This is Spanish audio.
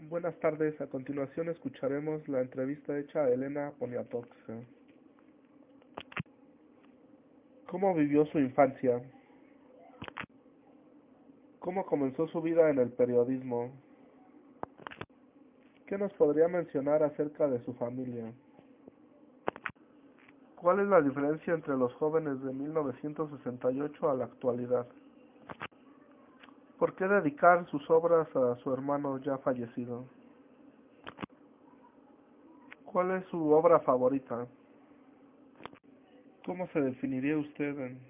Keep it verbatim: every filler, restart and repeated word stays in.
Buenas tardes, a continuación escucharemos la entrevista hecha a Elena Poniatowska. ¿Cómo vivió su infancia? ¿Cómo comenzó su vida en el periodismo? ¿Qué nos podría mencionar acerca de su familia? ¿Cuál es la diferencia entre los jóvenes de mil novecientos sesenta y ocho a la actualidad? ¿Por qué dedicar sus obras a su hermano ya fallecido? ¿Cuál es su obra favorita? ¿Cómo se definiría usted en